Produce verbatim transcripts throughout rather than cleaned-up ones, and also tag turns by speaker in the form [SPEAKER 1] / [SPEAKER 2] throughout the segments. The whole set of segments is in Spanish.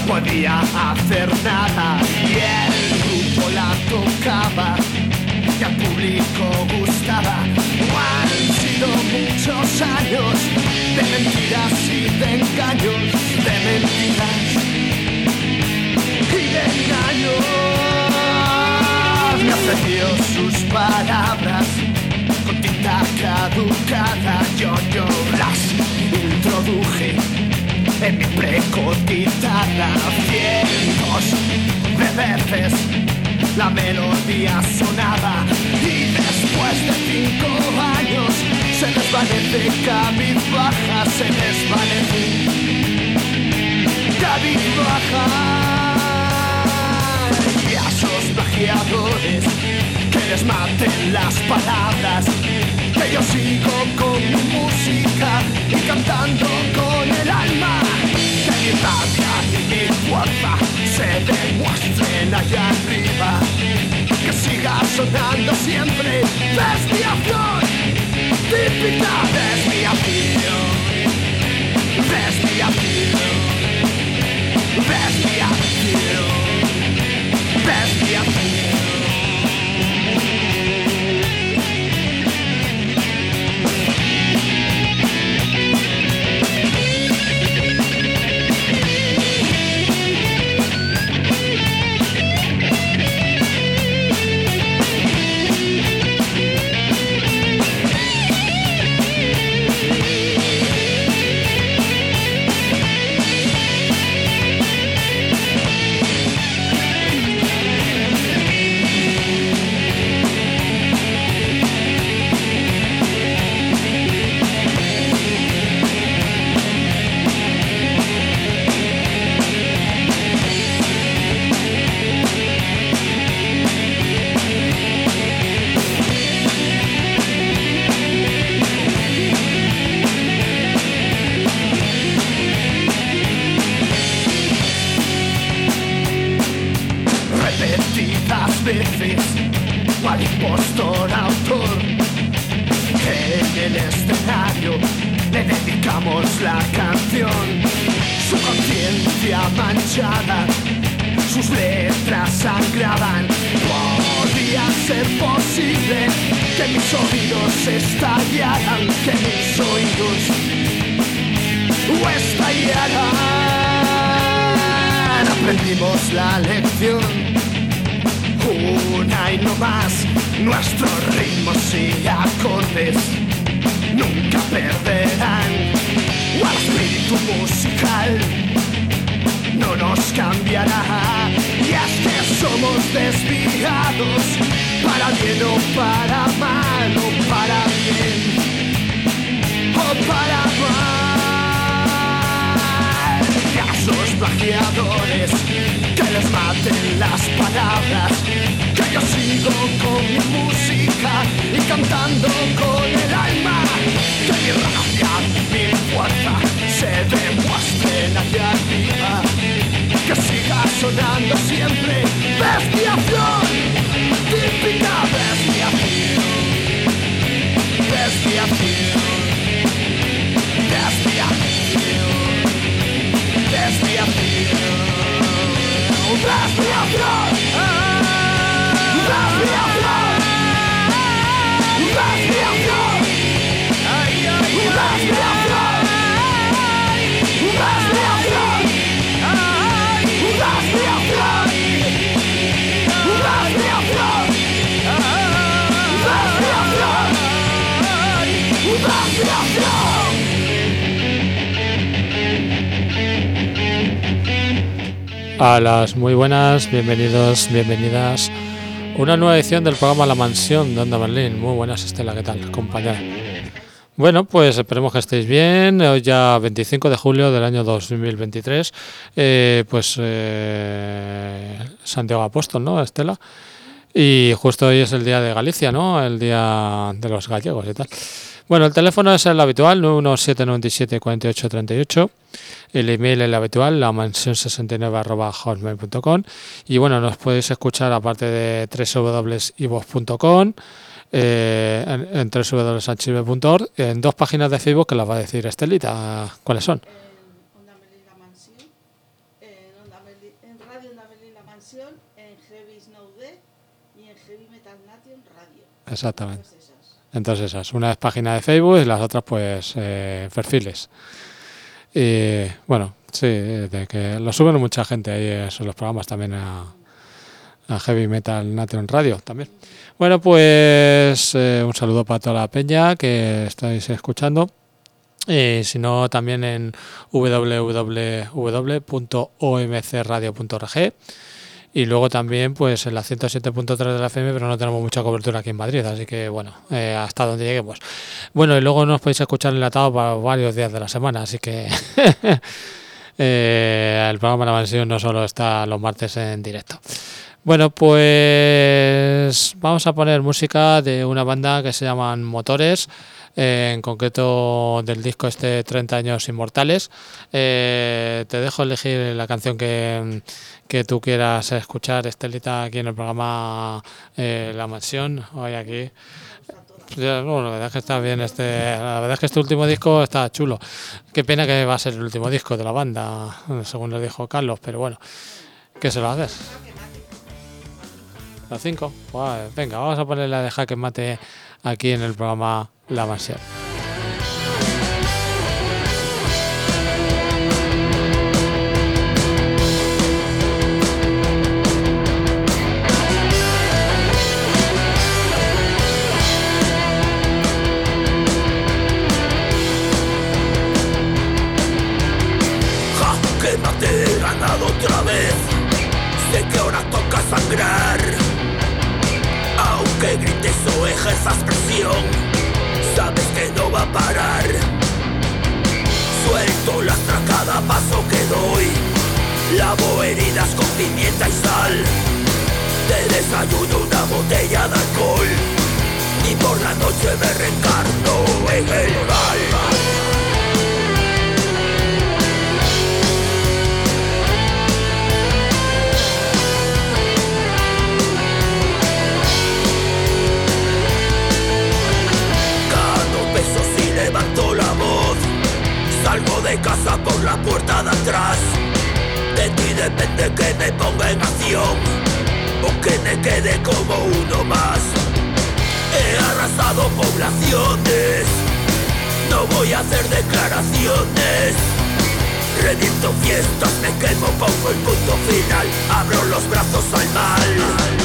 [SPEAKER 1] podía hacer nada y el grupo la tocaba y al público gustaba. Han sido muchos años de mentiras y de engaños, de mentiras y de engaños. Me ofreció sus palabras con tinta caducada, yo, yo las introduje en mi precotizada. Cientos de veces la melodía sonaba y después de cinco años se desvanece cabizbaja, se desvanece cabizbaja. Y a esos plagiadores que les maten las palabras, que yo sigo con mi música y cantando con el alma, que mi rabia y mi fuerza se demuestren allá arriba, que siga sonando siempre desviación, típica desviación, desviación, desviación, desviación. Veces, cual impostor autor, que en el escenario le dedicamos la canción. Su conciencia manchada, sus letras sangraban. Podía ser posible que mis oídos estallaran, que mis oídos estallaran. Aprendimos la lección una y no más, nuestros ritmos y acordes nunca perderán. O el espíritu musical no nos cambiará. Y es que somos desviados, para bien o para mal, o para bien o para mal. Y a esos plagiadores que les maten las palabras, que yo sigo con mi música y cantando con el alma, que mi rabia, mi fuerza se demuestren allá arriba, que siga sonando siempre desviación, típica desviación, desviación, desviación, desviación. Desviación, desviación, desviación, ay, ay, ay, desviación, desviación, ay, desviación, desviación, desviación, desviación.
[SPEAKER 2] A las muy buenas, bienvenidos, bienvenidas a una nueva edición del programa La Mansión de Onda Berlín. Muy buenas, Estela, ¿qué tal, compañera? Bueno, pues esperemos que estéis bien. Hoy ya veinticinco de julio del año dos mil veintitrés, eh, pues eh, Santiago Apóstol, ¿no, Estela? Y justo hoy es el día de Galicia, ¿no? El día de los gallegos y tal. Bueno, el teléfono es el habitual, nueve uno siete nueve siete cuatro ocho tres ocho. El email es el habitual, la mansión sesenta y nueve arroba hotmail punto com. Y bueno, nos podéis escuchar aparte de doble u doble u doble u punto i voz punto com, eh, en, en doble u doble u doble u punto sanchive punto org, en dos páginas de Facebook que las va a decir Estelita. ¿Cuáles son?
[SPEAKER 3] En Onda Berlín La Mansión, en Onda
[SPEAKER 2] Exactamente. Entonces esas, una es página de Facebook y las otras pues eh, perfiles. Y bueno, sí, de que lo suben mucha gente ahí esos los programas también a, a Heavy Metal Nation Radio también. Bueno, pues eh, un saludo para toda la peña que estáis escuchando. Y si no, también en w w w punto o m c radio punto org. Y luego también pues en la ciento siete punto tres de la F M, pero no tenemos mucha cobertura aquí en Madrid, así que bueno, eh, hasta donde lleguemos. Bueno, y luego nos podéis escuchar enlatado para varios días de la semana, así que eh, el programa La Mansión no solo está los martes en directo. Bueno, pues vamos a poner música de una banda que se llaman Motores, eh, en concreto del disco este treinta años inmortales. Eh, te dejo elegir la canción que, que tú quieras escuchar, Estelita, aquí en el programa eh, La Mansión, hoy aquí. Ya, no, la verdad es que está bien este, la verdad es que este último disco está chulo. Qué pena que va a ser el último disco de la banda, según nos dijo Carlos, pero bueno, ¿qué se lo haces? Las cinco. Pues venga, vamos a poner la de Jaque Mate aquí en el programa La Mansión.
[SPEAKER 1] Jaque Mate, he ganado otra vez. Sé que ahora toca sangrar. Aunque grites o ejerzas presión, sabes que no va a parar. Suelto lastra cada paso que doy. Lavo heridas con pimienta y sal. Te desayuno una botella de alcohol. Y por la noche me reencarno en el mal. Levanto la voz, salgo de casa por la puerta de atrás. De ti depende que me ponga en acción o que me quede como uno más. He arrasado poblaciones, no voy a hacer declaraciones. Reviento fiestas, me quemo, pongo el punto final. Abro los brazos al mal.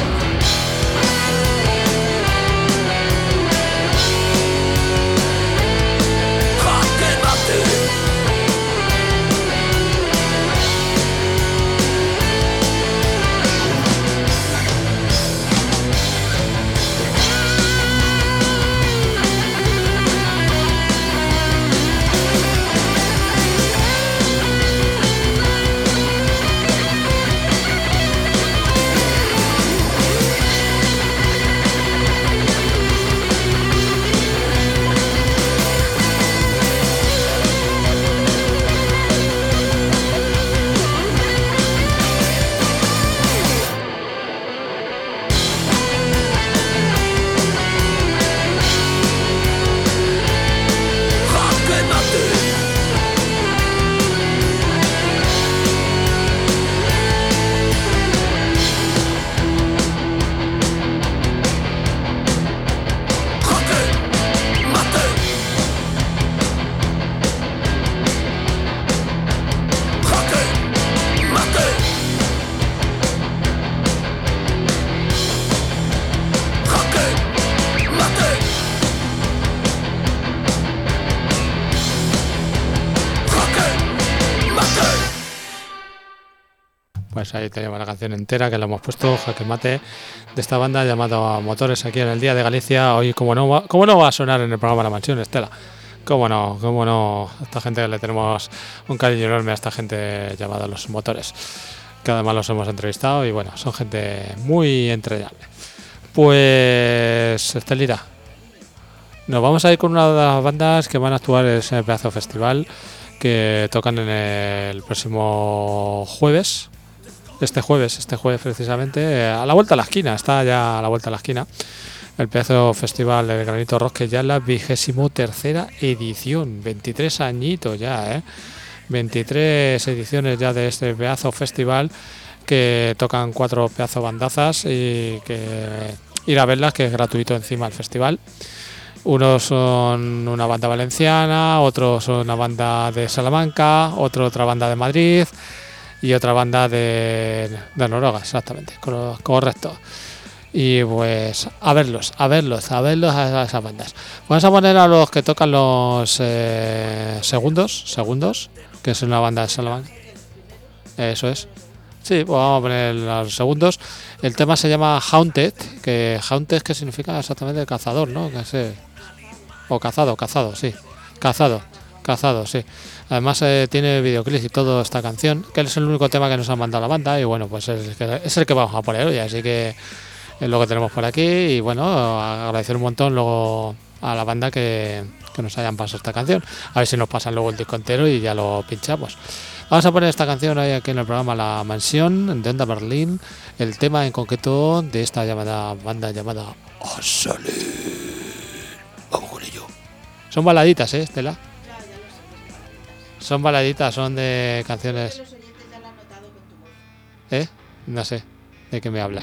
[SPEAKER 2] Pues ahí tenemos la canción entera que la hemos puesto, Jaque Mate, de esta banda llamada Motores, aquí en el Día de Galicia. Hoy, como no va, cómo no va a sonar en el programa La Mansión, Estela. Cómo no, cómo no. A esta gente le tenemos un cariño enorme, a esta gente llamada Los Motores, que además los hemos entrevistado y bueno, son gente muy entrañable. Pues, Estelita, nos vamos a ir con una de las bandas que van a actuar en ese pedazo festival que tocan en el próximo jueves. Este jueves, este jueves precisamente, a la vuelta a la esquina, está ya a la vuelta a la esquina, el pedazo festival del Granito Rock, que ya es la vigésimo tercera edición, veintitrés añitos ya, ¿eh? veintitrés ediciones ya de este pedazo festival, que tocan cuatro pedazos bandazas y que ir a verlas, que es gratuito encima el festival. Unos son una banda valenciana, otros son una banda de Salamanca, otro otra banda de Madrid y otra banda de, de Noruega, exactamente, correcto. Y pues a verlos, a verlos, a verlos a esas bandas. Vamos a poner a los que tocan los eh, segundos, segundos, que es una banda de Salamanca. Eso es. Sí, pues vamos a poner los segundos. El tema se llama Haunted, que Haunted que significa exactamente cazador, ¿no? Que sé. O cazado, cazado, sí. Cazado, cazado, sí. Además eh, tiene videoclip y todo esta canción, que es el único tema que nos ha mandado la banda y bueno, pues es el que, es el que vamos a poner hoy, así que es lo que tenemos por aquí y bueno, agradecer un montón luego a la banda que, que nos hayan pasado esta canción. A ver si nos pasan luego el disco entero y ya lo pinchamos. Vamos a poner esta canción hoy aquí en el programa La Mansión de Onda Berlín, el tema en concreto de esta llamada banda llamada Asale. Vamos con ello. Son baladitas, ¿eh, Estela? Son baladitas, son de canciones. ¿Eh? No sé de qué me hablas.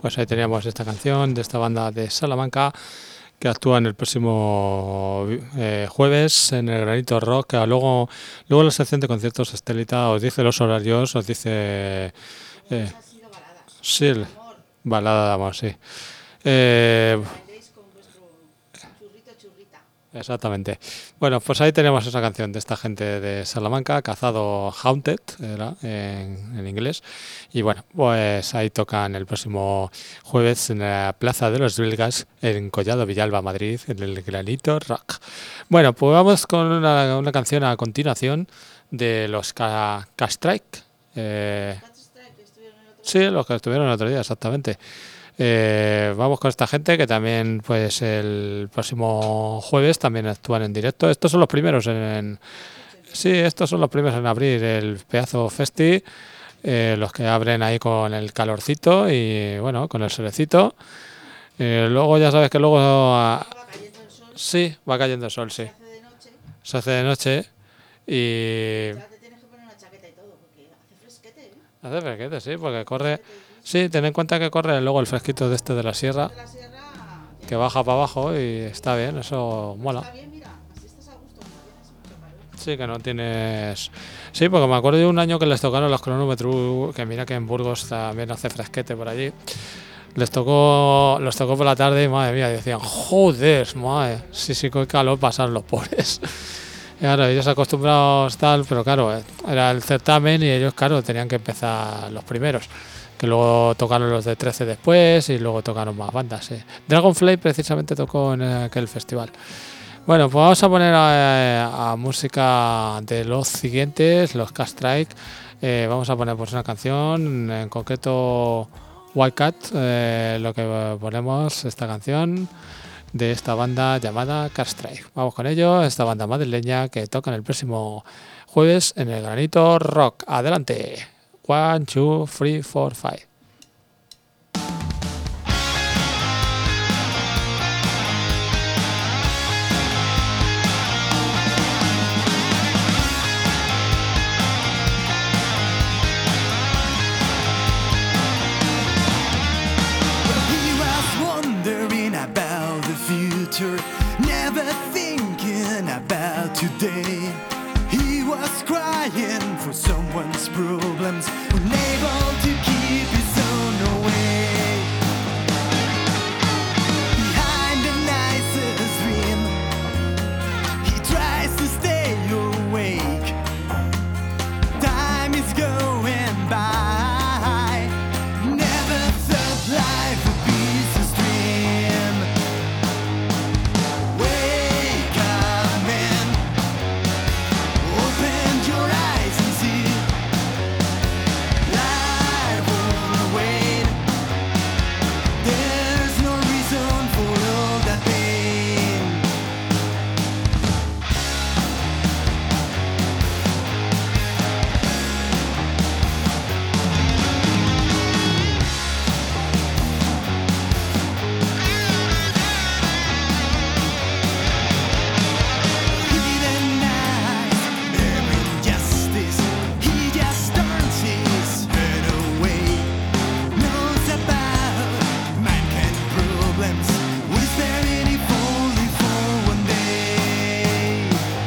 [SPEAKER 2] pues ahí teníamos esta canción de esta banda de Salamanca que actúa en el próximo eh, jueves en el Granito Rock. Que luego, luego en la sección de conciertos Estelita os dice los horarios, os dice... Eh, sí, balada de amor, sí. Eh, Exactamente. Bueno, pues ahí tenemos esa canción de esta gente de Salamanca, Cazado Haunted, era en, en inglés. Y bueno, pues ahí tocan el próximo jueves en la Plaza de los Belgas, en Collado Villalba, Madrid, en el Granito Rock. Bueno, pues vamos con una, una canción a continuación de los K-Strike. Eh, sí, los que estuvieron el otro día, exactamente. Eh, vamos con esta gente que también pues el próximo jueves también actúan en directo. Estos son los primeros en, en sí, estos son los primeros en abrir el pedazo festi, eh, los que abren ahí con el calorcito y bueno, con el solecito. Eh, luego ya sabes que luego ah, sí, va cayendo el sol, sí. Se hace de noche y hace fresquete, sí, porque corre. Sí, ten en cuenta que corre luego el fresquito de este de la sierra, que baja para abajo y está bien, eso mola. Sí, que no tienes... Sí, porque me acuerdo de un año que les tocaron los cronómetros, que mira que en Burgos también hace fresquete por allí. Les tocó, los tocó por la tarde y madre mía, decían, joder, madre, sí, sí, qué calor pasan los pobres. Claro, ellos acostumbrados tal, pero claro, era el certamen y ellos, claro, tenían que empezar los primeros. Que luego tocaron los de trece después y luego tocaron más bandas. Sí. Dragonfly precisamente tocó en aquel festival. Bueno, pues vamos a poner a, a música de los siguientes, los K-Strike. Eh, vamos a poner pues una canción, en concreto White Cat, eh, lo que ponemos, esta canción de esta banda llamada K-Strike. Vamos con ello, esta banda madrileña que toca el próximo jueves en el Granito Rock. Adelante. One, two, three, four, five.
[SPEAKER 1] He was wondering about the future, never thinking about today. He was crying for someone's problems, unable to keep his own away. Behind the nicest dream, he tries to stay awake. Time is going by, never thought life would be so stream. Wake up, man. Open your eyes and see life won't wait. There's no reason for all that pain. Hidden eyes, every injustice, he just turns his head away. Knows about mankind problems, was there any only for one day?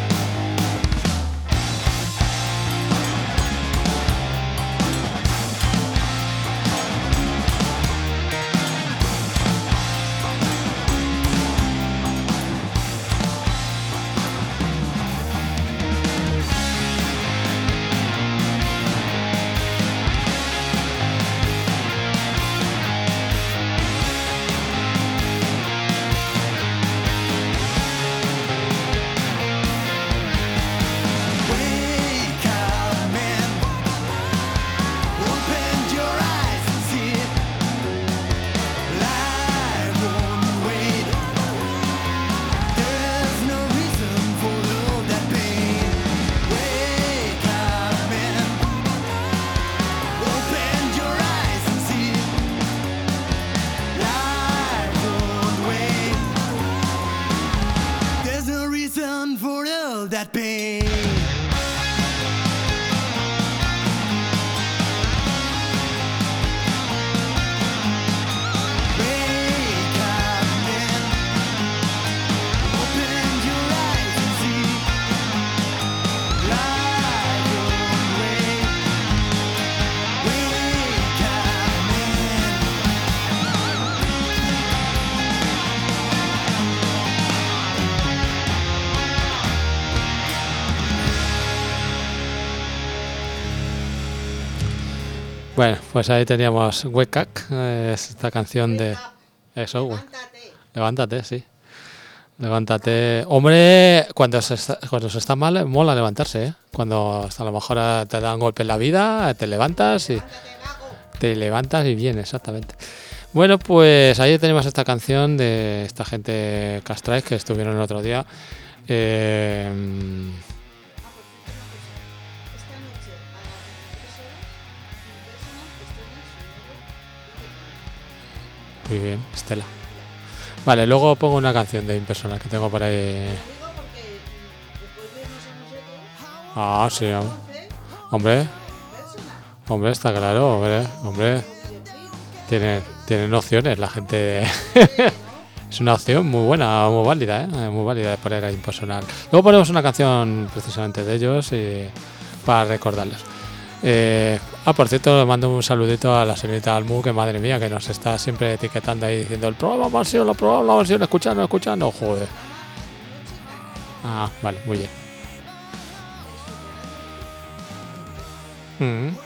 [SPEAKER 1] Wake up, man. Open your eyes and see it. Life won't wait. There's no reason for all that pain. Wake up, man. Open your eyes and see it. Life won't wait. There's no reason for all that pain.
[SPEAKER 2] Bueno, pues ahí teníamos Wake Up, eh, esta canción de... Eso,
[SPEAKER 3] Levántate.
[SPEAKER 2] levántate, sí. Levántate. Hombre, cuando se está, cuando se está mal, mola levantarse, ¿eh? Cuando hasta a lo mejor te dan golpe en la vida, te levantas y
[SPEAKER 3] Levántate, vago.
[SPEAKER 2] te levantas y bien, exactamente. Bueno, pues ahí tenemos esta canción de esta gente Castrais que estuvieron el otro día. Eh,
[SPEAKER 3] Esta noche a las tres horas, Impersonal estrena su nuevo.
[SPEAKER 2] muy bien, Estela. Vale, luego pongo una canción de Impersonal que tengo por ahí.
[SPEAKER 3] Lo digo porque mm, después de irnos a nosotros,
[SPEAKER 2] Ah, sí, hom-
[SPEAKER 3] entonces,
[SPEAKER 2] hombre,
[SPEAKER 3] Impersonal.
[SPEAKER 2] hombre, está claro, hombre, hombre. Tiene, tienen opciones, la gente. Es una opción muy buena, muy válida, ¿eh? Muy válida de poner a Impersonal. Luego ponemos una canción precisamente de ellos y para recordarles. Eh, ah, por cierto, le mando un saludito a la señorita Almu, que madre mía, que nos está siempre etiquetando ahí diciendo el programa mansión, el programa mansión, escuchando, escuchando, joder. Ah, vale, muy bien. Mm.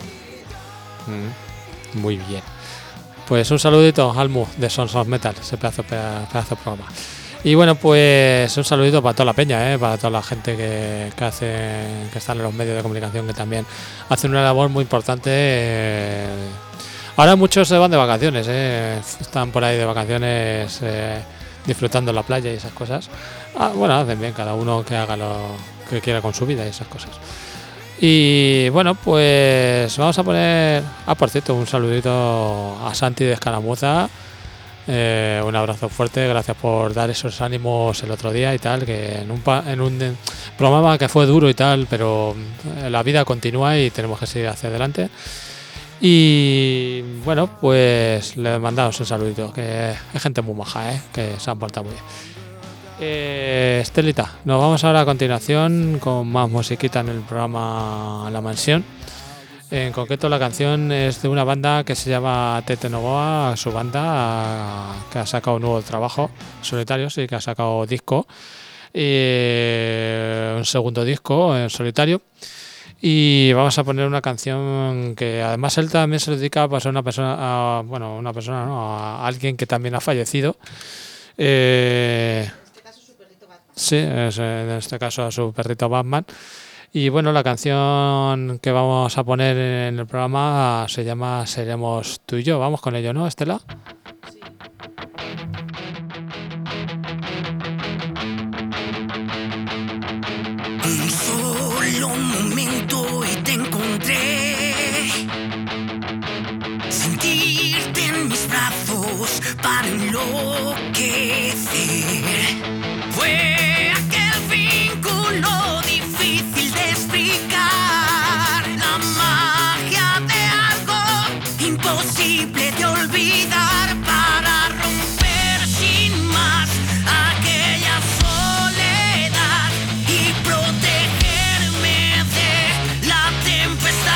[SPEAKER 2] Mm, muy bien. Pues un saludito, Almu, de Sons of Metal, ese pedazo, pedazo de programa. Y bueno, pues un saludito para toda la peña, ¿eh? Para toda la gente que, que hace, que están en los medios de comunicación, que también hacen una labor muy importante. eh. Ahora muchos se van de vacaciones, ¿eh? Están por ahí de vacaciones eh, disfrutando la playa y esas cosas. Ah, bueno, hacen bien, cada uno que haga lo que quiera con su vida y esas cosas. Y bueno, pues vamos a poner... Ah, por cierto, un saludito a Santi de Escaramuza. Eh, un abrazo fuerte, gracias por dar esos ánimos el otro día y tal, que en un, pa- en un eh, programa que fue duro y tal, pero eh, la vida continúa y tenemos que seguir hacia adelante. Y bueno, pues le mandamos un saludito, que es gente muy maja, ¿eh? Que se han portado muy bien. Eh, Estelita, nos vamos ahora a continuación con más musiquita en el programa La Mansión. En concreto la canción es de una banda que se llama Tete Novoa, su banda que ha sacado un nuevo trabajo solitario, sí, que ha sacado disco, eh, un segundo disco en solitario. Y vamos a poner una canción que además él también se dedica pues, a una persona, a, bueno, una persona, ¿no? A alguien que también ha fallecido. Eh,
[SPEAKER 3] En este caso su perrito Batman.
[SPEAKER 2] Sí, es, en este caso a su perrito Batman. Y bueno, la canción que vamos a poner en el programa se llama Seremos tú y yo. Vamos con ello, ¿no, Estela?
[SPEAKER 3] Sí.
[SPEAKER 1] Un solo momento y te encontré. Sentirte en mis brazos para enloquecer. Fue aquel vínculo difícil de explicar. La magia de algo imposible de olvidar para romper sin más aquella soledad y protegerme de la tempestad.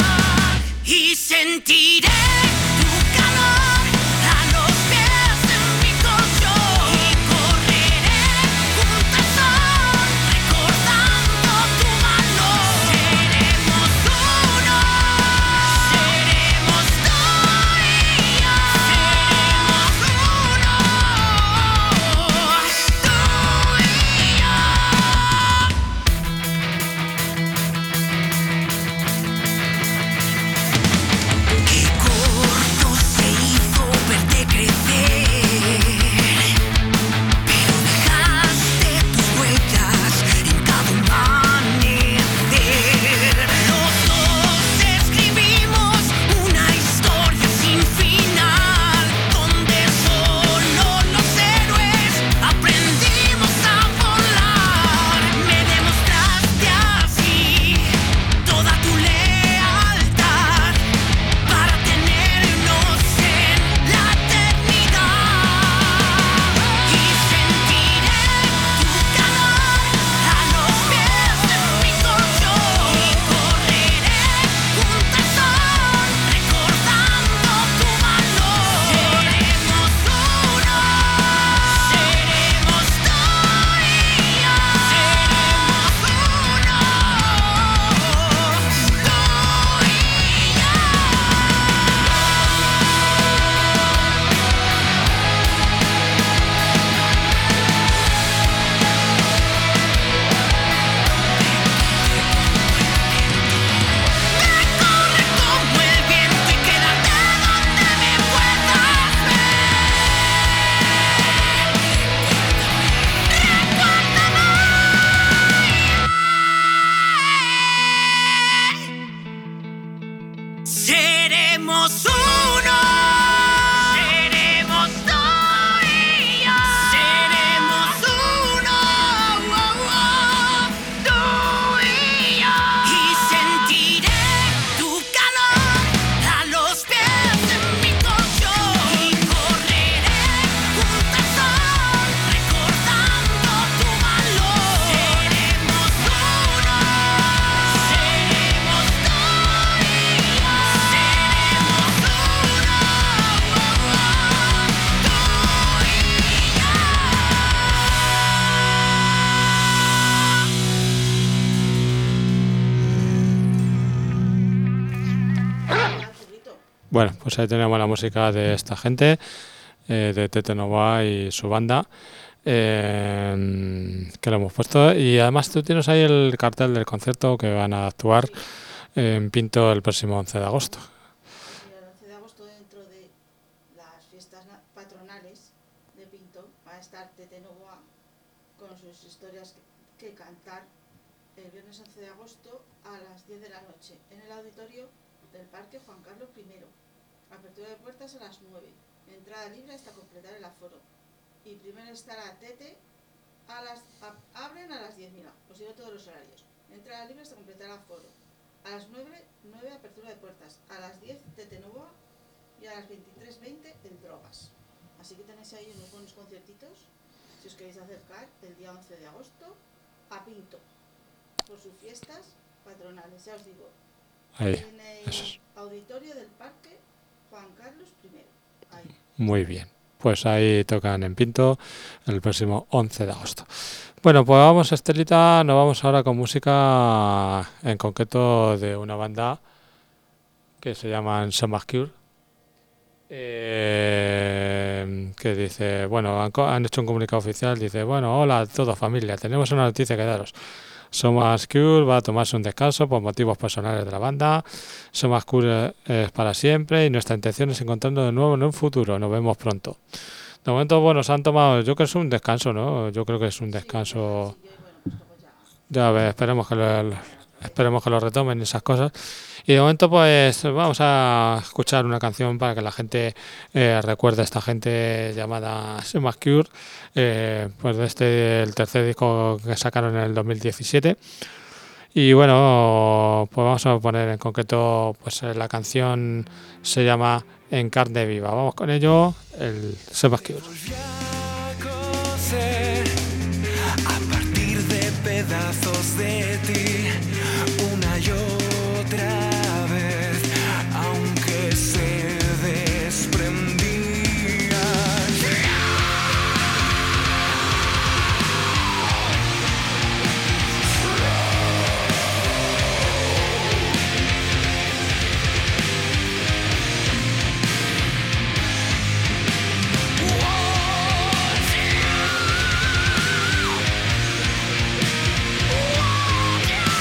[SPEAKER 1] Y sentiré tu calor a los pies de
[SPEAKER 2] Bueno, pues ahí tenemos la música de esta gente, eh, de Tete Nova y su banda, eh, que lo hemos puesto. Y además tú tienes ahí el cartel del concierto que van a actuar
[SPEAKER 3] Sí,
[SPEAKER 2] en Pinto el próximo once de agosto.
[SPEAKER 3] pues mira, el once de agosto, dentro de las fiestas na- patronales de Pinto, va a estar Tete Novoa con sus historias que, que cantar el viernes once de agosto a las diez de la noche en el auditorio del Parque Juan Carlos primero. Apertura de puertas a las nueve. Entrada libre hasta completar el aforo. Y primero estará Tete a las a- abren a las diez. Mira, os digo todos los horarios. Entrada libre hasta completar el aforo. A las nueve, nueve apertura de puertas. A las diez Tete Novoa y a las veintitrés veinte el Drogas. Así que tenéis ahí unos buenos conciertitos si os queréis acercar el día once de agosto a Pinto por sus fiestas patronales, ya os digo.
[SPEAKER 2] Ahí,
[SPEAKER 3] En el
[SPEAKER 2] eso es.
[SPEAKER 3] auditorio del Parque Juan Carlos primero. Ahí.
[SPEAKER 2] Muy bien. Pues ahí tocan en Pinto el próximo once de agosto. Bueno, pues vamos, Estelita, nos vamos ahora con música en concreto de una banda que se llaman Somas Cure. Eh, que dice, bueno, han, co- han hecho un comunicado oficial, dice, bueno, hola a toda familia, tenemos una noticia que daros. Somas Cure va a tomarse un descanso por motivos personales de la banda. Somas Cure es para siempre y nuestra intención es encontrarnos de nuevo en un futuro. Nos vemos pronto. De momento, bueno, se han tomado, yo creo que es un descanso, ¿no? Yo creo que es un
[SPEAKER 3] Sí, un
[SPEAKER 2] descanso.
[SPEAKER 3] descansillo y bueno, pues luego ya.
[SPEAKER 2] Ya ves, esperemos que lo, esperemos que lo retomen y esas cosas. Y de momento, pues vamos a escuchar una canción para que la gente eh, recuerde a esta gente llamada Somas Cure, eh, pues de este, el tercer disco que sacaron en el dos mil diecisiete. Y bueno, pues vamos a poner en concreto, pues eh, la canción se llama En carne viva. Vamos con ello, el Somas Cure.
[SPEAKER 1] Volví a coser a partir de pedazos de ti una y otra vez, aunque se desprendían. Yeah.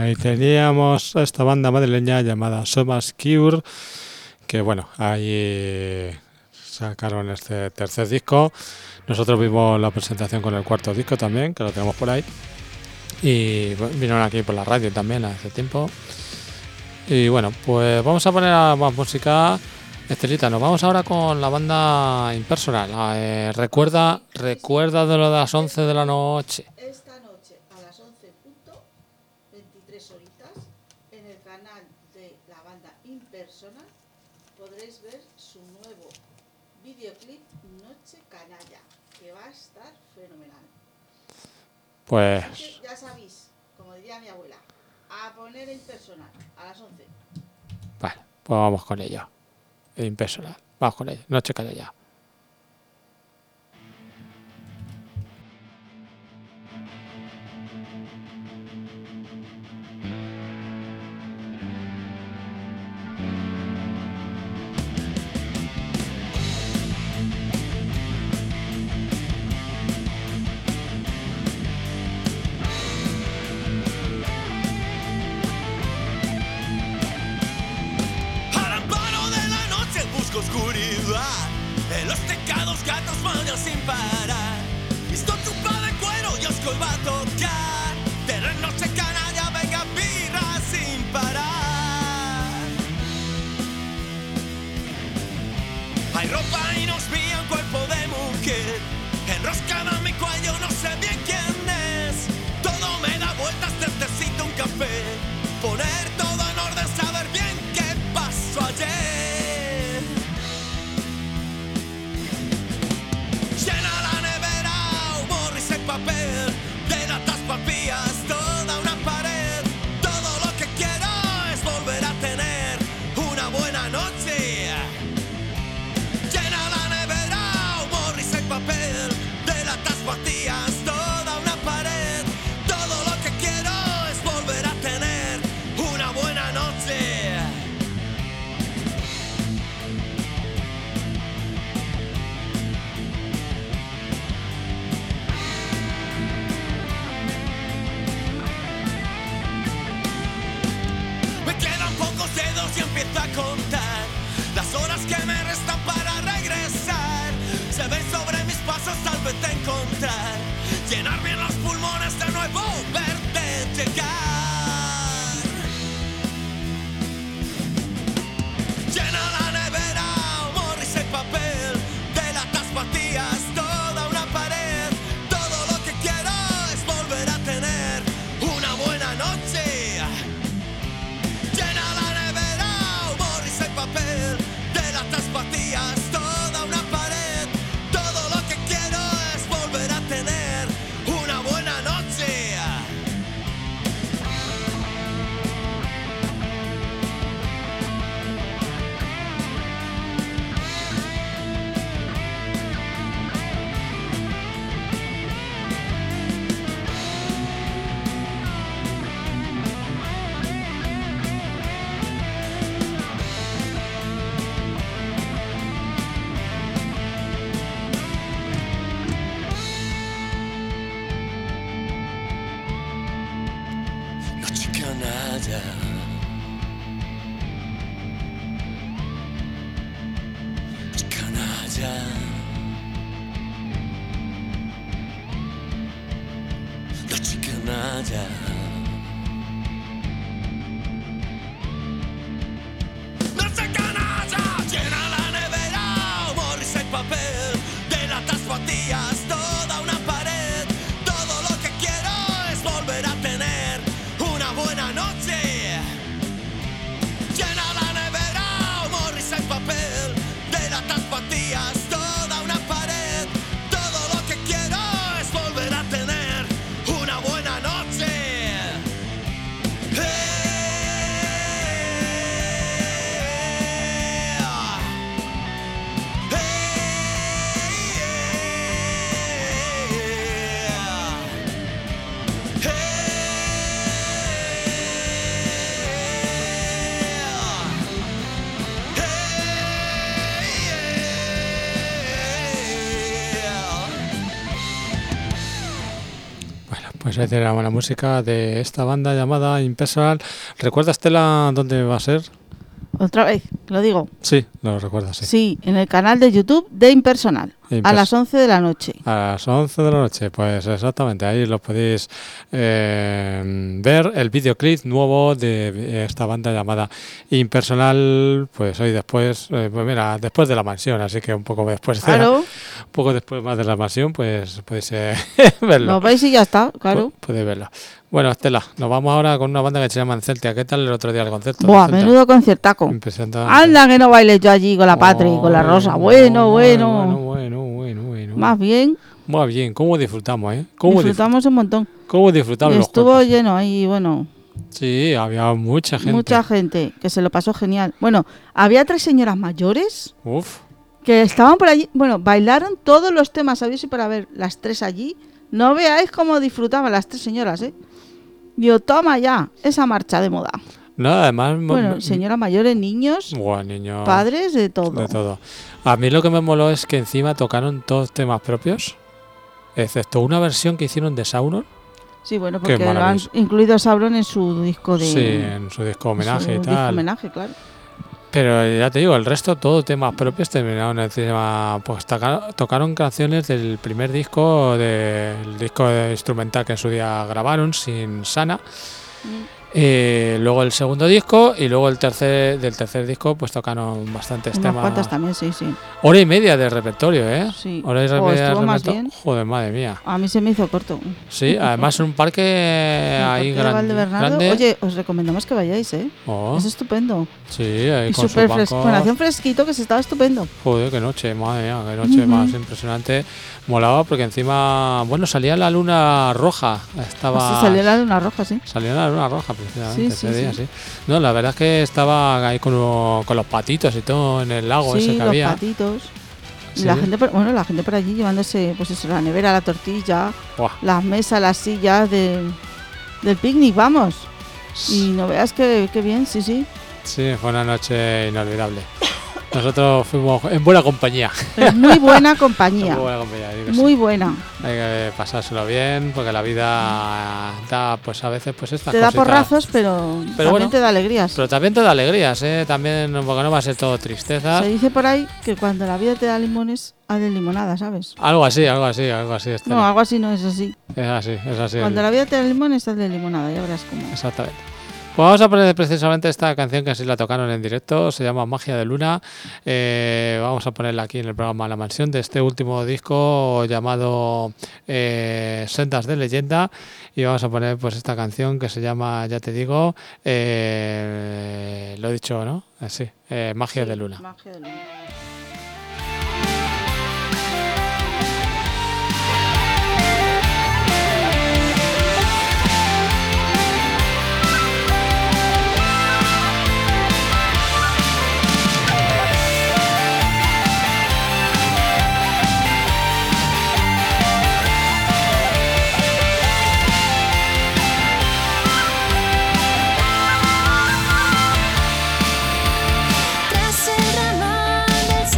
[SPEAKER 2] ahí teníamos a esta banda madrileña llamada Somas Cure, que bueno, ahí sacaron este tercer disco. Nosotros vimos la presentación con el cuarto disco también, que lo tenemos por ahí. Y bueno, vinieron aquí por la radio también hace tiempo. Y bueno, pues vamos a poner a más música. Estelita, nos vamos ahora con la banda Impersonal. Eh, recuerda, recuerda de lo de las once de la noche.
[SPEAKER 3] Esta noche a las once punto veintitrés horitas en el canal de la banda Impersonal podréis ver su nuevo videoclip Noche Canalla, que va a estar fenomenal.
[SPEAKER 2] Pues
[SPEAKER 3] Así que ya sabéis, como diría mi abuela, a poner Impersonal a las once.
[SPEAKER 2] vale, pues vamos con ello. Impersonal, vamos con ello. Noche Canalla.
[SPEAKER 4] Oscuridad, en los tecados gatos maullan sin parar. Visto chupa de cuero y Osco va a tocar. De la noche canalla, venga birra sin parar. Hay ropa y nos mía un cuerpo de mujer enroscada en mi cuello, no sé bien quién es. Todo me da vueltas, necesito un café. Poner todo en orden, saber bien qué pasó ayer. Papel de latas papillas, toda una pared. Todo lo que quiero es volver a tener una buena noche. Llena la nevera, humor y seco papel de latas vacías, toda una pared. Todo lo que quiero es volver a tener una buena noche. Y empiezo a contar las horas que me restan para regresar. Se ven sobre mis pasos, tal vez te encontrar. Llenar bien los pulmones de nuevo, verte llegar. Llena la nevera, humor y ese papel de latas vacías, toda una pared. Todo lo que quiero es volver a tener una buena noche. Papel de latas vacías, toda una pared. Todo lo que quiero es volver a tener una buena noche. Todo lo que quiero es volver a tener una buena noche.
[SPEAKER 2] Pues ahí tiene la buena música de esta banda llamada Impersonal. ¿Recuerdas, Estela, dónde va a ser?
[SPEAKER 3] Otra vez, lo digo.
[SPEAKER 2] Sí, lo recuerdas, sí.
[SPEAKER 3] Sí, en el canal de YouTube de Impersonal,
[SPEAKER 2] Impers-
[SPEAKER 3] a las once de la noche.
[SPEAKER 2] A las once de la noche, pues exactamente, ahí lo podéis eh, ver, el videoclip nuevo de esta banda llamada Impersonal, pues hoy después, eh, pues mira, después de la mansión, así que un poco después de la-
[SPEAKER 3] Claro,
[SPEAKER 2] un poco después más de la mansión, pues podéis eh, verlo.
[SPEAKER 3] lo veis y ya está, claro.
[SPEAKER 2] Pu- Podéis verlo. Bueno, Estela, nos vamos ahora con una banda que se llama Celtia. ¿Qué tal el otro día el concierto?
[SPEAKER 3] Buah,
[SPEAKER 2] de Celtia?
[SPEAKER 3] menudo conciertaco.
[SPEAKER 2] Impresionante.
[SPEAKER 3] Anda que no bailé yo allí con la Patri y con la
[SPEAKER 2] Ay,
[SPEAKER 3] Rosa. Bueno,
[SPEAKER 2] bueno,
[SPEAKER 3] bueno.
[SPEAKER 2] bueno, bueno, bueno.
[SPEAKER 3] Más bien,
[SPEAKER 2] Muy bien, ¿cómo disfrutamos, eh? ¿Cómo disfrutamos?
[SPEAKER 3] disfrutamos un montón.
[SPEAKER 2] ¿Cómo disfrutamos
[SPEAKER 3] Y
[SPEAKER 2] los
[SPEAKER 3] estuvo
[SPEAKER 2] cuerpos?
[SPEAKER 3] lleno ahí, bueno,
[SPEAKER 2] Sí, había mucha gente.
[SPEAKER 3] mucha gente que se lo pasó genial. Bueno, había tres señoras mayores
[SPEAKER 2] Uf,
[SPEAKER 3] que estaban por allí. Bueno, bailaron todos los temas, ¿sabéis? Y para ver las tres allí. No veáis cómo disfrutaban las tres señoras, ¿eh? Digo, toma ya, esa marcha de moda.
[SPEAKER 2] no, además... mo-
[SPEAKER 3] Bueno,
[SPEAKER 2] mo-
[SPEAKER 3] señoras mayores, niños,
[SPEAKER 2] Buah, niño,
[SPEAKER 3] padres, de todo.
[SPEAKER 2] de todo. A mí lo que me moló es que encima tocaron todos temas propios, excepto una versión que hicieron de Sauron.
[SPEAKER 3] Sí, bueno,
[SPEAKER 2] Qué
[SPEAKER 3] porque lo han
[SPEAKER 2] maravilloso.
[SPEAKER 3] incluido Sauron en su disco de...
[SPEAKER 2] Sí, en su disco homenaje
[SPEAKER 3] su
[SPEAKER 2] y
[SPEAKER 3] disco
[SPEAKER 2] tal.
[SPEAKER 3] homenaje, claro.
[SPEAKER 2] Pero ya te digo, el resto, todo temas propios terminaron encima. Pues toca- tocaron canciones del primer disco, del disco de instrumental que en su día grabaron, sin Sana. Eh, luego el segundo disco y luego el tercer del tercer disco, pues tocaron bastantes
[SPEAKER 3] Unas
[SPEAKER 2] temas.
[SPEAKER 3] cuantas también, sí, sí.
[SPEAKER 2] Hora y media de repertorio, ¿eh?
[SPEAKER 3] Sí.
[SPEAKER 2] Hora y
[SPEAKER 3] Jo,
[SPEAKER 2] media de
[SPEAKER 3] estuvo más
[SPEAKER 2] repertorio.
[SPEAKER 3] bien.
[SPEAKER 2] Joder, madre mía.
[SPEAKER 3] A mí se me hizo corto.
[SPEAKER 2] Sí, además un parque
[SPEAKER 3] El
[SPEAKER 2] ahí
[SPEAKER 3] Parque de
[SPEAKER 2] gran-
[SPEAKER 3] Valdebernardo.
[SPEAKER 2] grande.
[SPEAKER 3] Oye, os recomendamos que vayáis, ¿eh?
[SPEAKER 2] Oh,
[SPEAKER 3] Es estupendo.
[SPEAKER 2] sí, ahí
[SPEAKER 3] Y
[SPEAKER 2] con
[SPEAKER 3] súper
[SPEAKER 2] sus
[SPEAKER 3] fresco.
[SPEAKER 2] bancos.
[SPEAKER 3] Bueno, hacía un fresquito que se estaba estupendo.
[SPEAKER 2] Joder, qué noche, madre mía, qué noche
[SPEAKER 3] Ujú.
[SPEAKER 2] más impresionante. Molaba porque encima, bueno, salía la luna roja. Estaba.
[SPEAKER 3] Así salió la luna roja, sí.
[SPEAKER 2] Salió la luna roja, precisamente,
[SPEAKER 3] Sí,
[SPEAKER 2] ese
[SPEAKER 3] sí,
[SPEAKER 2] día,
[SPEAKER 3] sí.
[SPEAKER 2] sí. No, la verdad es que estaba ahí con, lo- con los patitos y todo en el lago ese
[SPEAKER 3] Sí,
[SPEAKER 2] que
[SPEAKER 3] los
[SPEAKER 2] había.
[SPEAKER 3] patitos. Y
[SPEAKER 2] Sí.
[SPEAKER 3] la gente, por, bueno, la gente por allí llevándose, pues eso, la nevera, la tortilla,
[SPEAKER 2] Buah,
[SPEAKER 3] las mesas, las sillas de, del picnic, vamos. Y no veas que, que bien, sí, sí.
[SPEAKER 2] sí, fue una noche inolvidable. Nosotros fuimos en buena compañía.
[SPEAKER 3] Es muy buena compañía.
[SPEAKER 2] En buena compañía, digo que sí.
[SPEAKER 3] Muy buena.
[SPEAKER 2] Hay que pasárselo bien porque la vida da, pues a veces, pues estas
[SPEAKER 3] Te da
[SPEAKER 2] cositas.
[SPEAKER 3] porrazos, pero,
[SPEAKER 2] Pero
[SPEAKER 3] también
[SPEAKER 2] bueno,
[SPEAKER 3] te da alegrías.
[SPEAKER 2] Pero también te da alegrías, ¿eh? También, porque no va a ser todo tristeza.
[SPEAKER 3] Se dice por ahí que cuando la vida te da limones, haz de limonada, ¿sabes?
[SPEAKER 2] Algo así, algo así, algo así. Estela.
[SPEAKER 3] No, algo así no es así.
[SPEAKER 2] Es así, es así.
[SPEAKER 3] Cuando la vida te da limones, haz de limonada, ya verás cómo.
[SPEAKER 2] Exactamente. Pues vamos a poner precisamente esta canción que así la tocaron en directo, se llama Magia de Luna. Eh, vamos a ponerla aquí en el programa La Mansión de este último disco llamado eh, Sendas de Leyenda. Y vamos a poner pues esta canción que se llama, ya te digo, eh, lo he dicho, ¿no? Así, eh, Magia de Luna.
[SPEAKER 3] Magia de luna.
[SPEAKER 5] Tras el ramal del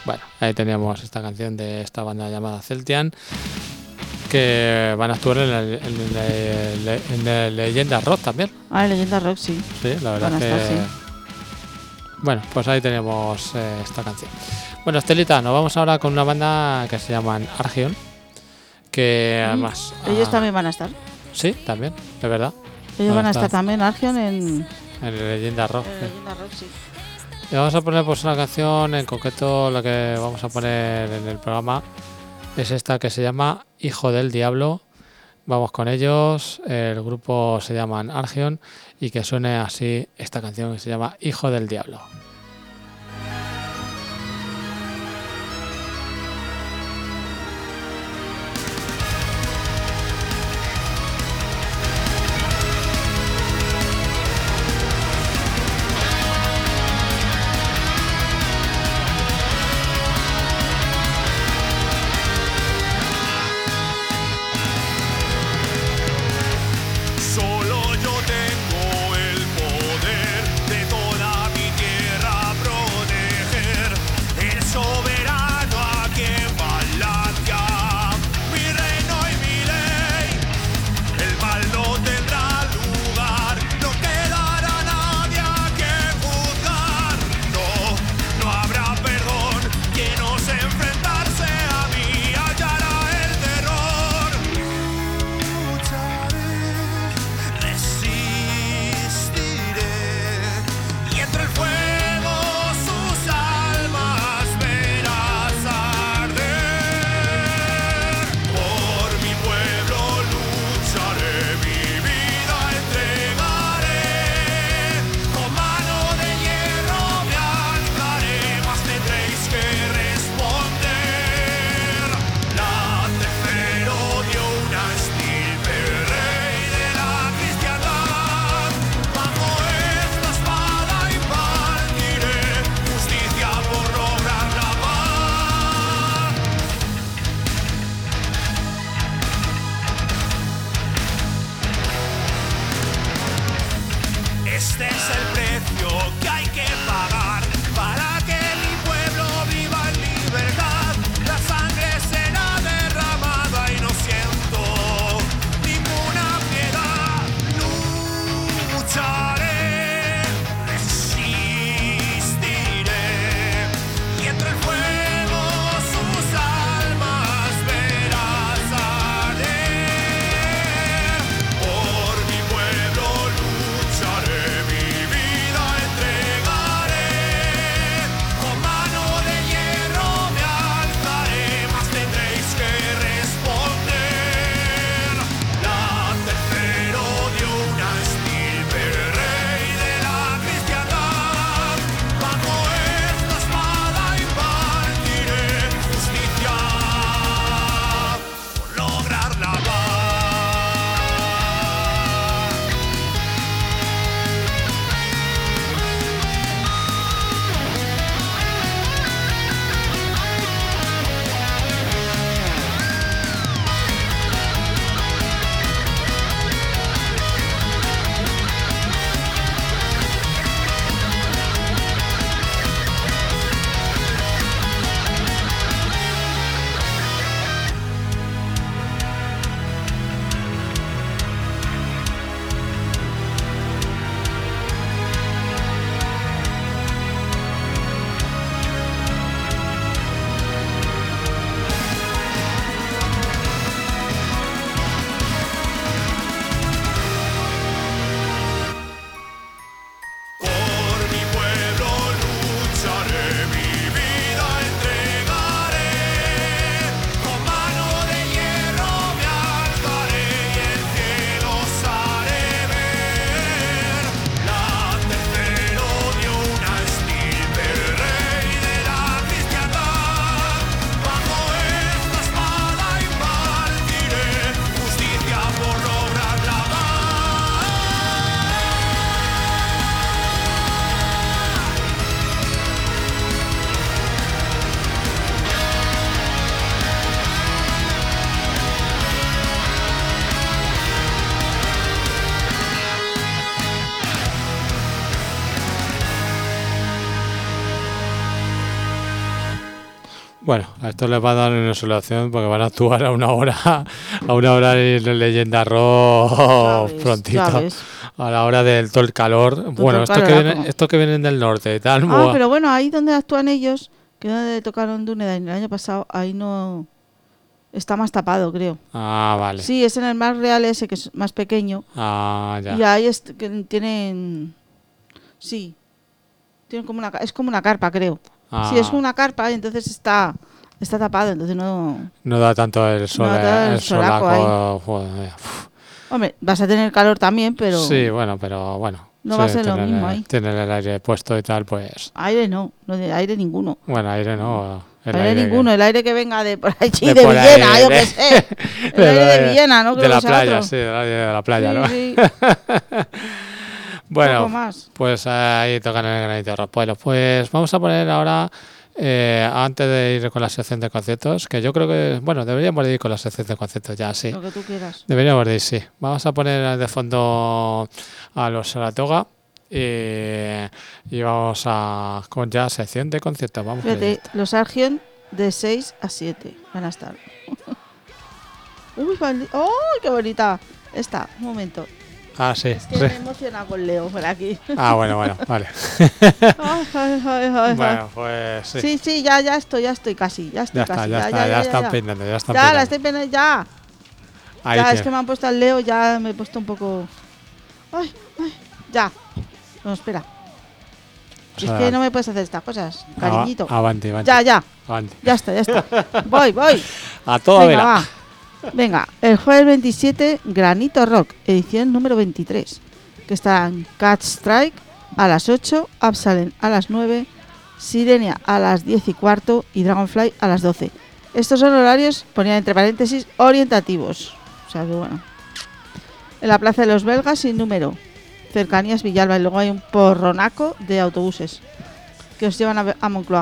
[SPEAKER 2] Bueno, ahí teníamos esta canción de esta banda llamada Celtian, que van a actuar en el, en el, en el Leyenda Rock también.
[SPEAKER 3] Ah, en Leyenda Rock, sí.
[SPEAKER 2] Sí, la verdad
[SPEAKER 3] Van a
[SPEAKER 2] que...
[SPEAKER 3] estar, sí.
[SPEAKER 2] Bueno, pues ahí tenemos eh, esta canción. Bueno, Estelita, nos vamos ahora con una banda que se llaman Argion, que
[SPEAKER 3] Mm,
[SPEAKER 2] además...
[SPEAKER 3] Ellos
[SPEAKER 2] ah,
[SPEAKER 3] también van a estar.
[SPEAKER 2] Sí, también, de verdad.
[SPEAKER 3] Ellos
[SPEAKER 2] Van
[SPEAKER 3] van
[SPEAKER 2] a
[SPEAKER 3] a estar
[SPEAKER 2] estar.
[SPEAKER 3] también, Argion, en,
[SPEAKER 2] En el Leyenda Rock.
[SPEAKER 3] en
[SPEAKER 2] sí.
[SPEAKER 3] Leyenda Rock, sí.
[SPEAKER 2] Y vamos a poner pues una canción, en concreto la que vamos a poner en el programa es esta que se llama Hijo del Diablo. Vamos con ellos, el grupo se llaman Argion y que suene así esta canción que se llama Hijo del Diablo.
[SPEAKER 4] Solo yo tengo el poder de toda mi tierra.
[SPEAKER 2] Bueno, a esto les va a dar una solución porque van a actuar a una hora, a una hora en Leyenda Rock
[SPEAKER 3] ves,
[SPEAKER 2] prontito,
[SPEAKER 3] ya ves.
[SPEAKER 2] a la hora del todo el calor.
[SPEAKER 3] Todo
[SPEAKER 2] Bueno,
[SPEAKER 3] el
[SPEAKER 2] estos que,
[SPEAKER 3] caloraco.
[SPEAKER 2] vienen, estos que vienen del norte y tal,
[SPEAKER 3] Ah,
[SPEAKER 2] mua-
[SPEAKER 3] pero bueno, ahí donde actúan ellos, que donde tocaron Dunedain el año pasado, ahí no está más tapado, creo.
[SPEAKER 2] Ah, vale.
[SPEAKER 3] Sí, es en el Mar Real ese, que es más pequeño.
[SPEAKER 2] Ah, ya.
[SPEAKER 3] Y ahí es, que tienen... Sí. Tienen como una, ca- es como una carpa, creo.
[SPEAKER 2] Ah,
[SPEAKER 3] Sí, es una carpa y entonces está, está tapado, entonces no...
[SPEAKER 2] no da tanto el sol,
[SPEAKER 3] No da el
[SPEAKER 2] el
[SPEAKER 3] solaco
[SPEAKER 2] solaco. Joder, uf.
[SPEAKER 3] Hombre, vas a tener calor también, pero
[SPEAKER 2] Sí, bueno, pero bueno.
[SPEAKER 3] no
[SPEAKER 2] sí,
[SPEAKER 3] va a ser lo
[SPEAKER 2] tener-
[SPEAKER 3] mismo ahí.
[SPEAKER 2] Tener el aire puesto y tal, pues...
[SPEAKER 3] Aire no, no de aire ninguno.
[SPEAKER 2] Bueno, aire no. El
[SPEAKER 3] aire,
[SPEAKER 2] aire
[SPEAKER 3] ninguno,
[SPEAKER 2] que-
[SPEAKER 3] el aire que venga de por allí,
[SPEAKER 2] de
[SPEAKER 3] de,
[SPEAKER 2] por ahí,
[SPEAKER 3] Villena, yo
[SPEAKER 2] de-
[SPEAKER 3] qué sé. El
[SPEAKER 2] de
[SPEAKER 3] aire
[SPEAKER 2] la-
[SPEAKER 3] de Villena, ¿no?
[SPEAKER 2] De
[SPEAKER 3] Creo
[SPEAKER 2] la
[SPEAKER 3] que sea
[SPEAKER 2] playa,
[SPEAKER 3] otro.
[SPEAKER 2] sí, del aire de la playa, ¿no?
[SPEAKER 3] Sí, sí.
[SPEAKER 2] Bueno,
[SPEAKER 3] Poco más.
[SPEAKER 2] pues ahí tocan el granito rock. Bueno, pues vamos a poner ahora, eh, antes de ir con la sección de conciertos, que yo creo que, bueno, deberíamos de ir con la sección de conciertos ya, sí.
[SPEAKER 3] Lo que tú quieras.
[SPEAKER 2] Deberíamos de ir, sí. Vamos a poner de fondo a los Saratoga y, y vamos a con ya sección de conciertos. Vamos con
[SPEAKER 3] Fíjate,
[SPEAKER 2] ello.
[SPEAKER 3] los Argent de seis a siete van a estar. Uy, vale. ¡Oh, qué bonita! Esta, un momento.
[SPEAKER 2] Ah, sí.
[SPEAKER 3] Es que
[SPEAKER 2] sí.
[SPEAKER 3] me emociona con Leo por aquí.
[SPEAKER 2] Ah, bueno, bueno, vale.
[SPEAKER 3] Ay, ay, ay, ay,
[SPEAKER 2] Bueno, pues sí.
[SPEAKER 3] sí, sí, ya, ya estoy, ya estoy casi, ya estoy
[SPEAKER 2] Ya está,
[SPEAKER 3] casi.
[SPEAKER 2] ya está, ya están peinando, ya están
[SPEAKER 3] Ya, la
[SPEAKER 2] peinando.
[SPEAKER 3] estoy peinando, ya.
[SPEAKER 2] Ahí
[SPEAKER 3] ya, es
[SPEAKER 2] tiene.
[SPEAKER 3] que me han puesto al Leo, ya me he puesto un poco... Ay, ay, ya. No, espera.
[SPEAKER 2] Pues
[SPEAKER 3] es
[SPEAKER 2] ahora-
[SPEAKER 3] que no me puedes hacer estas cosas,
[SPEAKER 2] Ava-
[SPEAKER 3] cariñito.
[SPEAKER 2] Avante, avante.
[SPEAKER 3] Ya, ya,
[SPEAKER 2] Avante.
[SPEAKER 3] ya está, ya está. Voy, voy.
[SPEAKER 2] A toda
[SPEAKER 3] Venga,
[SPEAKER 2] vela.
[SPEAKER 3] va. Venga, el jueves veintisiete, Granito Rock, edición número veintitrés, que estarán Cat Strike a las ocho, Absalem a las nueve, Sirenia a las diez y cuarto y Dragonfly a las doce. Estos son horarios, ponía entre paréntesis, orientativos. O sea que bueno. En la Plaza de los Belgas, sin número, cercanías Villalba, y luego hay un porronaco de autobuses que os llevan a, a Moncloa.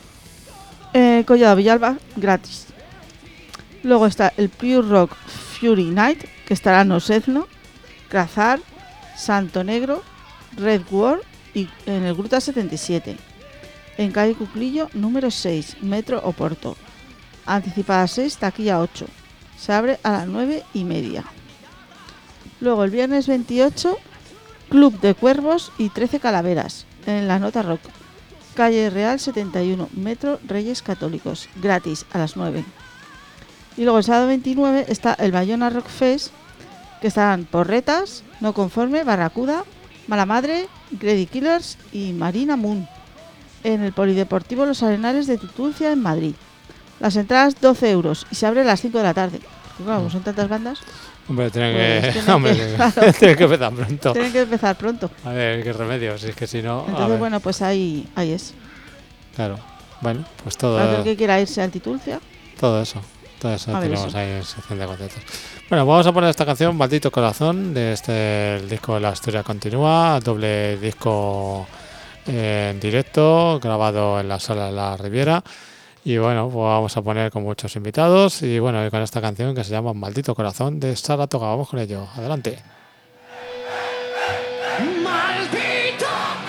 [SPEAKER 3] Eh, Collado Villalba, gratis. Luego está el Pure Rock Fury Night, que estará en Osezno, Crazar, Santo Negro, Red World y en el Gruta setenta y siete. En calle Cuclillo, número seis, Metro Oporto. Anticipada seis, taquilla ocho. Se abre a las nueve y media. Luego el viernes veintiocho, Club de Cuervos y trece Calaveras, en la Nota Rock. Calle Real setenta y uno, Metro Reyes Católicos, gratis a las nueve. Y luego el sábado veintinueve está el Bayona Rock Fest, que estarán Porretas, No Conforme, Barracuda, Mala Madre, Grady Killers y Marina Moon, en el Polideportivo Los Arenales de Tutuncia, en Madrid. Las entradas doce euros y se abre a las cinco de la tarde. Porque claro, como son tantas bandas,
[SPEAKER 2] Hombre, tienen
[SPEAKER 3] Pues
[SPEAKER 2] que,
[SPEAKER 3] tienen
[SPEAKER 2] hombre,
[SPEAKER 3] que-
[SPEAKER 2] tienen-
[SPEAKER 3] claro.
[SPEAKER 2] tienen que empezar pronto.
[SPEAKER 3] tienen que empezar pronto.
[SPEAKER 2] A ver, qué remedio, si es que si no. a
[SPEAKER 3] Entonces,
[SPEAKER 2] ver,
[SPEAKER 3] bueno, pues ahí, ahí es.
[SPEAKER 2] Claro. Bueno, pues todo,
[SPEAKER 3] Para el que quiera irse al Titulcia,
[SPEAKER 2] todo eso. Todo eso
[SPEAKER 3] A ver,
[SPEAKER 2] tenemos
[SPEAKER 3] eso.
[SPEAKER 2] ahí en sección de conciertos. Bueno, vamos a poner esta canción, Maldito Corazón, de este el disco La Historia Continúa, doble disco eh, en directo, grabado en la sala de la Riviera. Y bueno, pues vamos a poner con muchos invitados. Y bueno, y con esta canción que se llama Maldito Corazón de Saratoga. Vamos con ello. Adelante.
[SPEAKER 1] Maldito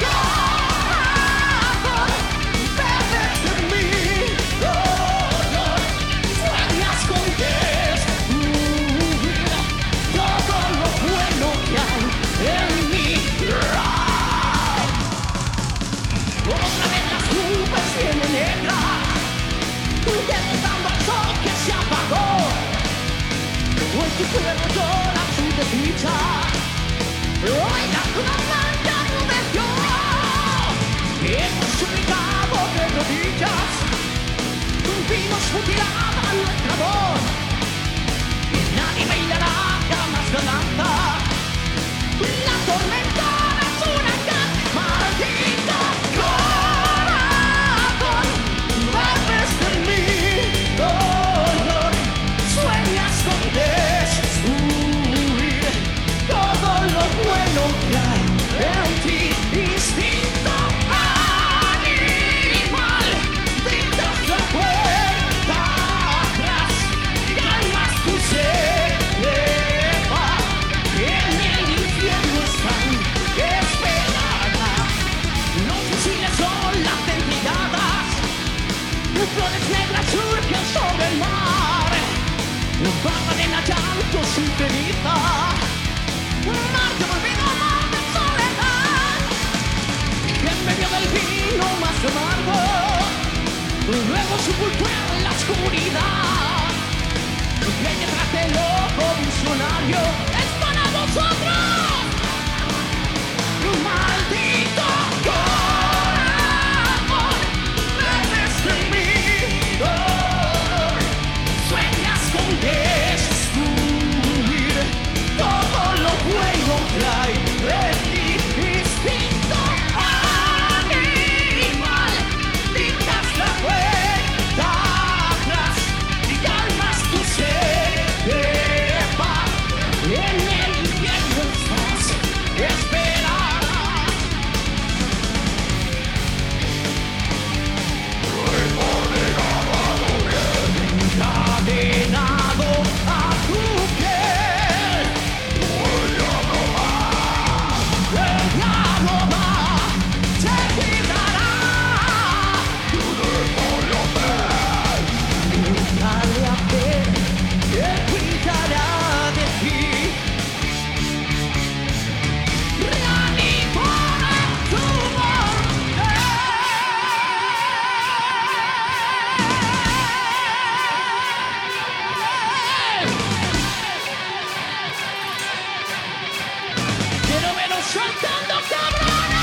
[SPEAKER 1] corazón, perderte en mi dolor. Sueñas con que es huir todo lo bueno que hay en mí. Otra vez las nubes vienen negras, intentando el sol que se apagó. O en tu cuerpo toda su desdicha. Oiga, una blanca nube yo, hemos suplicado de rodillas, vimos mutilada nuestra voz, y nadie bailará jamás la danza. La tormenta es un huracán, maldito corazón, vuelves de mi dolor, sueñas con destruir todo lo bueno que hay en ti, instinto animal, gritas la puerta atrás, calmas tu sed de paz, Magdalena llanto sin ceniza, mar de olvido, mar de soledad. Y en medio del vino más amargo, luego sepultura en la oscuridad. Y hay detrás del ojo visionario, es para vosotros. Maldito corazón, debes de mí. Oh, sueñas con destruir todo lo bueno que hay en ti. Instinto animal, dictas la vuelta atrás y calmas tu sed de paz. En el infierno estás esperando. Encadenado a tu piel, el aroma te cuidará. Dale a ver, te cuidará de ti. Reanima tu quiero veros soltando, cabrones.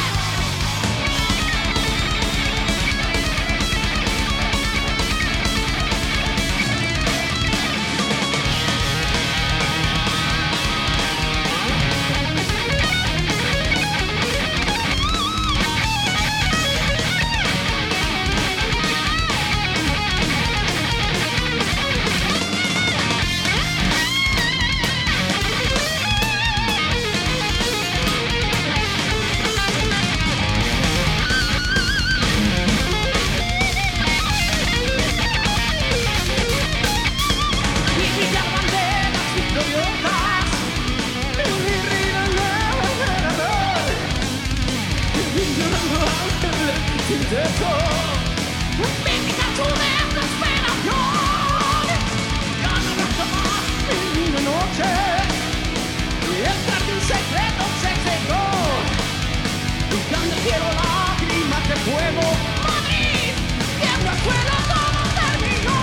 [SPEAKER 1] Y brillan banderas victoriosas, y ríen alrededor, y llorando ángeles sin techo. Mítica tu desesperación, ya no basta más ni una noche, y entrar de un secreto se secó, buscando el cielo lágrimas de fuego. Madrid, tierra, suelo, todo terminó.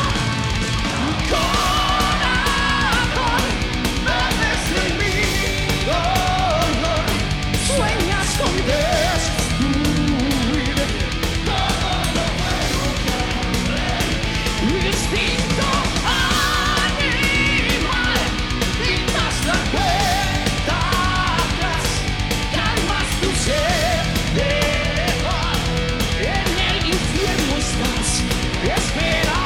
[SPEAKER 1] Corazón, debes de mí. Dolor, sueñas con destruir todo lo bueno que hay. Instinto animal, dictas la cuenta atrás, calmas tu sed de paz. En el infierno estás, esperará.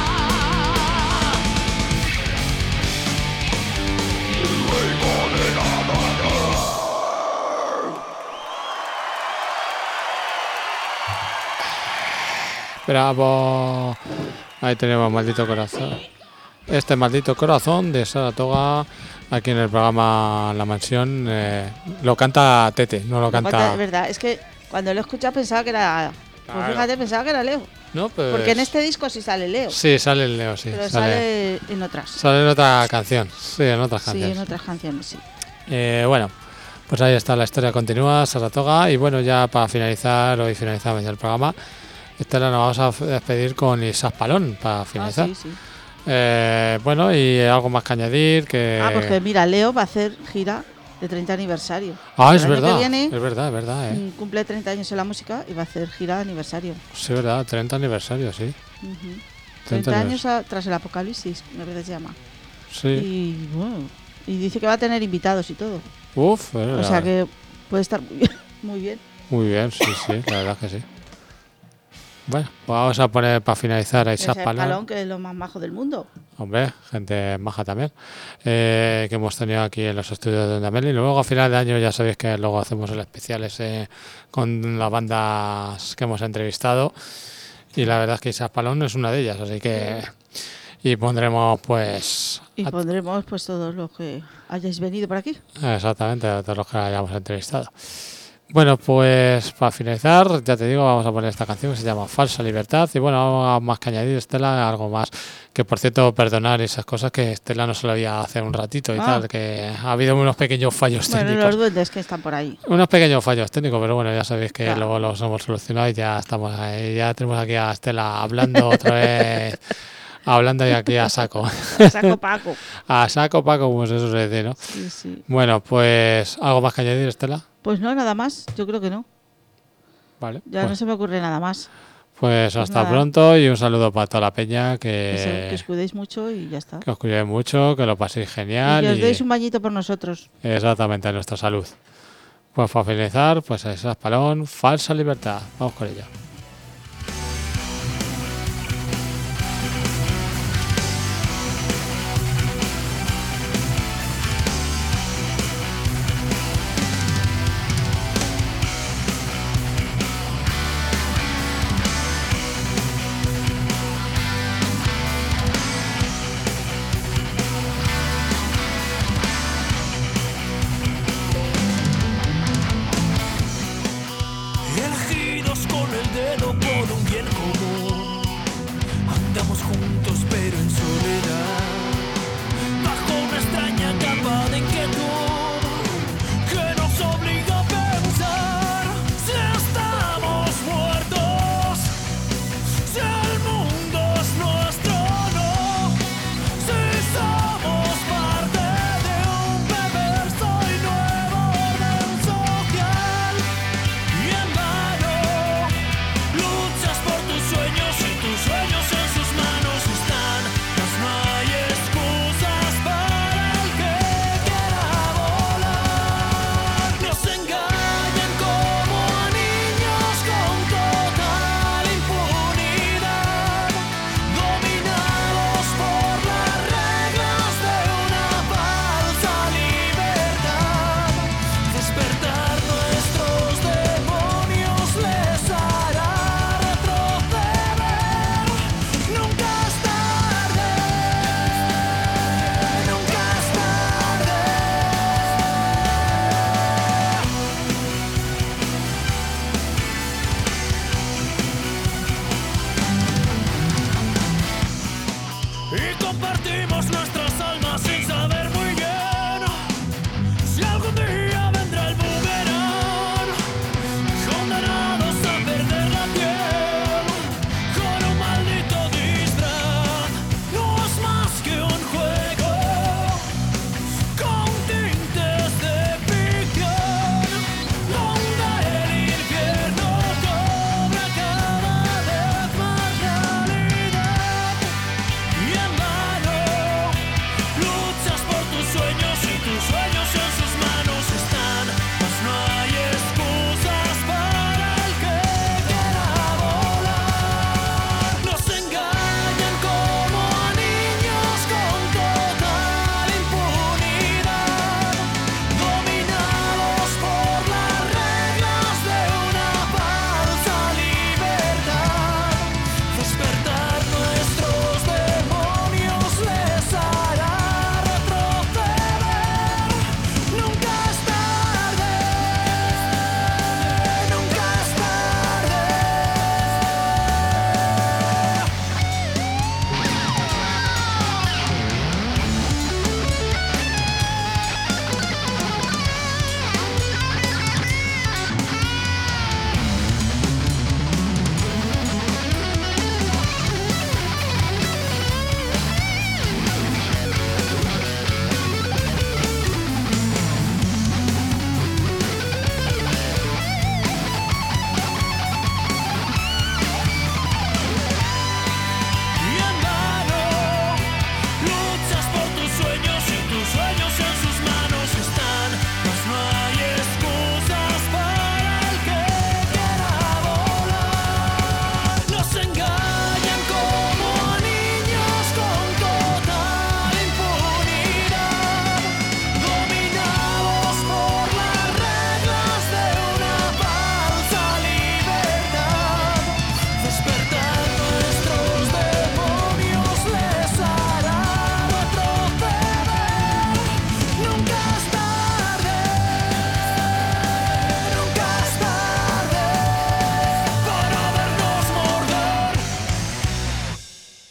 [SPEAKER 2] Bravo. Ahí tenemos Maldito Corazón. Este Maldito Corazón de Saratoga, aquí en el programa La Mansión, eh, lo canta Tete, no lo canta.
[SPEAKER 3] Es verdad, es que cuando lo he escuchado pensaba que era. Pues
[SPEAKER 2] Claro.
[SPEAKER 3] fíjate, pensaba que era Leo.
[SPEAKER 2] No, pues,
[SPEAKER 3] Porque en este disco sí sale Leo.
[SPEAKER 2] Sí, sale el Leo, sí.
[SPEAKER 3] pero
[SPEAKER 2] Sale,
[SPEAKER 3] sale en otras.
[SPEAKER 2] sale en otra canción. Sí, en otras
[SPEAKER 3] Sí,
[SPEAKER 2] canciones.
[SPEAKER 3] en otras canciones, sí.
[SPEAKER 2] Eh, bueno, pues ahí está, la historia continúa, Saratoga. Y bueno, ya para finalizar, hoy finalizamos ya el programa. Estela, nos vamos a despedir con Isaac Palón para
[SPEAKER 3] Ah,
[SPEAKER 2] finalizar.
[SPEAKER 3] sí, sí.
[SPEAKER 2] Eh, bueno, y algo más que añadir. Que...
[SPEAKER 3] Ah, porque mira, Leo va a hacer gira de treinta aniversario.
[SPEAKER 2] Ah,
[SPEAKER 3] El
[SPEAKER 2] es
[SPEAKER 3] año que
[SPEAKER 2] verdad,
[SPEAKER 3] viene,
[SPEAKER 2] es verdad, es verdad, eh.
[SPEAKER 3] mm, cumple treinta años en la música y va a hacer gira de aniversario.
[SPEAKER 2] Sí, es verdad, treinta aniversario, sí.
[SPEAKER 3] Ujú.
[SPEAKER 2] treinta
[SPEAKER 3] treinta años a- tras el apocalipsis, me parece que se llama.
[SPEAKER 2] Sí.
[SPEAKER 3] Y bueno, y dice que va a tener invitados y todo.
[SPEAKER 2] Uf, es
[SPEAKER 3] O
[SPEAKER 2] verdad.
[SPEAKER 3] sea que puede estar muy bien. Muy bien.
[SPEAKER 2] Muy bien, sí, sí, la verdad que sí. Bueno, pues vamos a poner para finalizar a Isaac
[SPEAKER 3] Ese
[SPEAKER 2] Palón.
[SPEAKER 3] Palón, que es lo más majo del mundo.
[SPEAKER 2] Hombre, gente maja también, eh, que hemos tenido aquí en los estudios de Onda Meli. Luego a final de año ya sabéis que luego hacemos el especial ese con las bandas que hemos entrevistado. Y la verdad es que Isaac Palón es una de ellas, así que... Y pondremos pues...
[SPEAKER 3] Y
[SPEAKER 2] a-
[SPEAKER 3] pondremos pues todos los que hayáis venido por aquí.
[SPEAKER 2] Exactamente, a todos los que hayamos entrevistado. Bueno, pues para finalizar, ya te digo, vamos a poner esta canción que se llama Falsa Libertad. Y bueno, vamos más que añadir, Estela, algo más. Que por cierto, perdonar esas cosas que Estela no se lo había hace un ratito y
[SPEAKER 3] Ah.
[SPEAKER 2] tal, que ha habido unos pequeños fallos
[SPEAKER 3] Bueno,
[SPEAKER 2] técnicos.
[SPEAKER 3] los duendes que están por ahí.
[SPEAKER 2] Unos pequeños fallos técnicos, pero bueno, ya sabéis que
[SPEAKER 3] Claro.
[SPEAKER 2] luego los hemos solucionado y ya estamos ahí. Ya tenemos aquí a Estela hablando otra vez, hablando y aquí a saco.
[SPEAKER 3] Saco Paco.
[SPEAKER 2] A saco, Paco, como se suele decir, ¿no?
[SPEAKER 3] Sí, sí.
[SPEAKER 2] Bueno, pues, ¿algo más que añadir, Estela?
[SPEAKER 3] Pues no, nada más. Yo creo que no.
[SPEAKER 2] Vale.
[SPEAKER 3] Ya
[SPEAKER 2] pues,
[SPEAKER 3] no se me ocurre nada más.
[SPEAKER 2] pues hasta
[SPEAKER 3] nada.
[SPEAKER 2] pronto y un saludo para toda la peña,
[SPEAKER 3] Que, se-
[SPEAKER 2] que,
[SPEAKER 3] que os cuidéis mucho y ya está.
[SPEAKER 2] que os cuidéis mucho, que lo paséis
[SPEAKER 3] Y
[SPEAKER 2] genial
[SPEAKER 3] que os
[SPEAKER 2] y,
[SPEAKER 3] deis un bañito por nosotros.
[SPEAKER 2] exactamente, a nuestra salud. Pues para finalizar, pues esa palón, Falsa Libertad. Vamos con ella.
[SPEAKER 4] Elegidos con el dedo por un bien común, andamos juntos pero en soledad, bajo una extraña capa de inquietud que nos obliga a pensar si estamos muertos, si el mundo es nuestro o no, si somos parte de un perverso y nuevo orden social. Y en vano luchas por tus sueños y tus sueños en sus manos están, pues no hay excusas para el que quiera volar. Nos engañan como a niños con total impunidad, dominados por las reglas de una falsa libertad. Despertar nuestros demonios les hará retroceder. Nunca es tarde, nunca es tarde. Y compartimos nuestro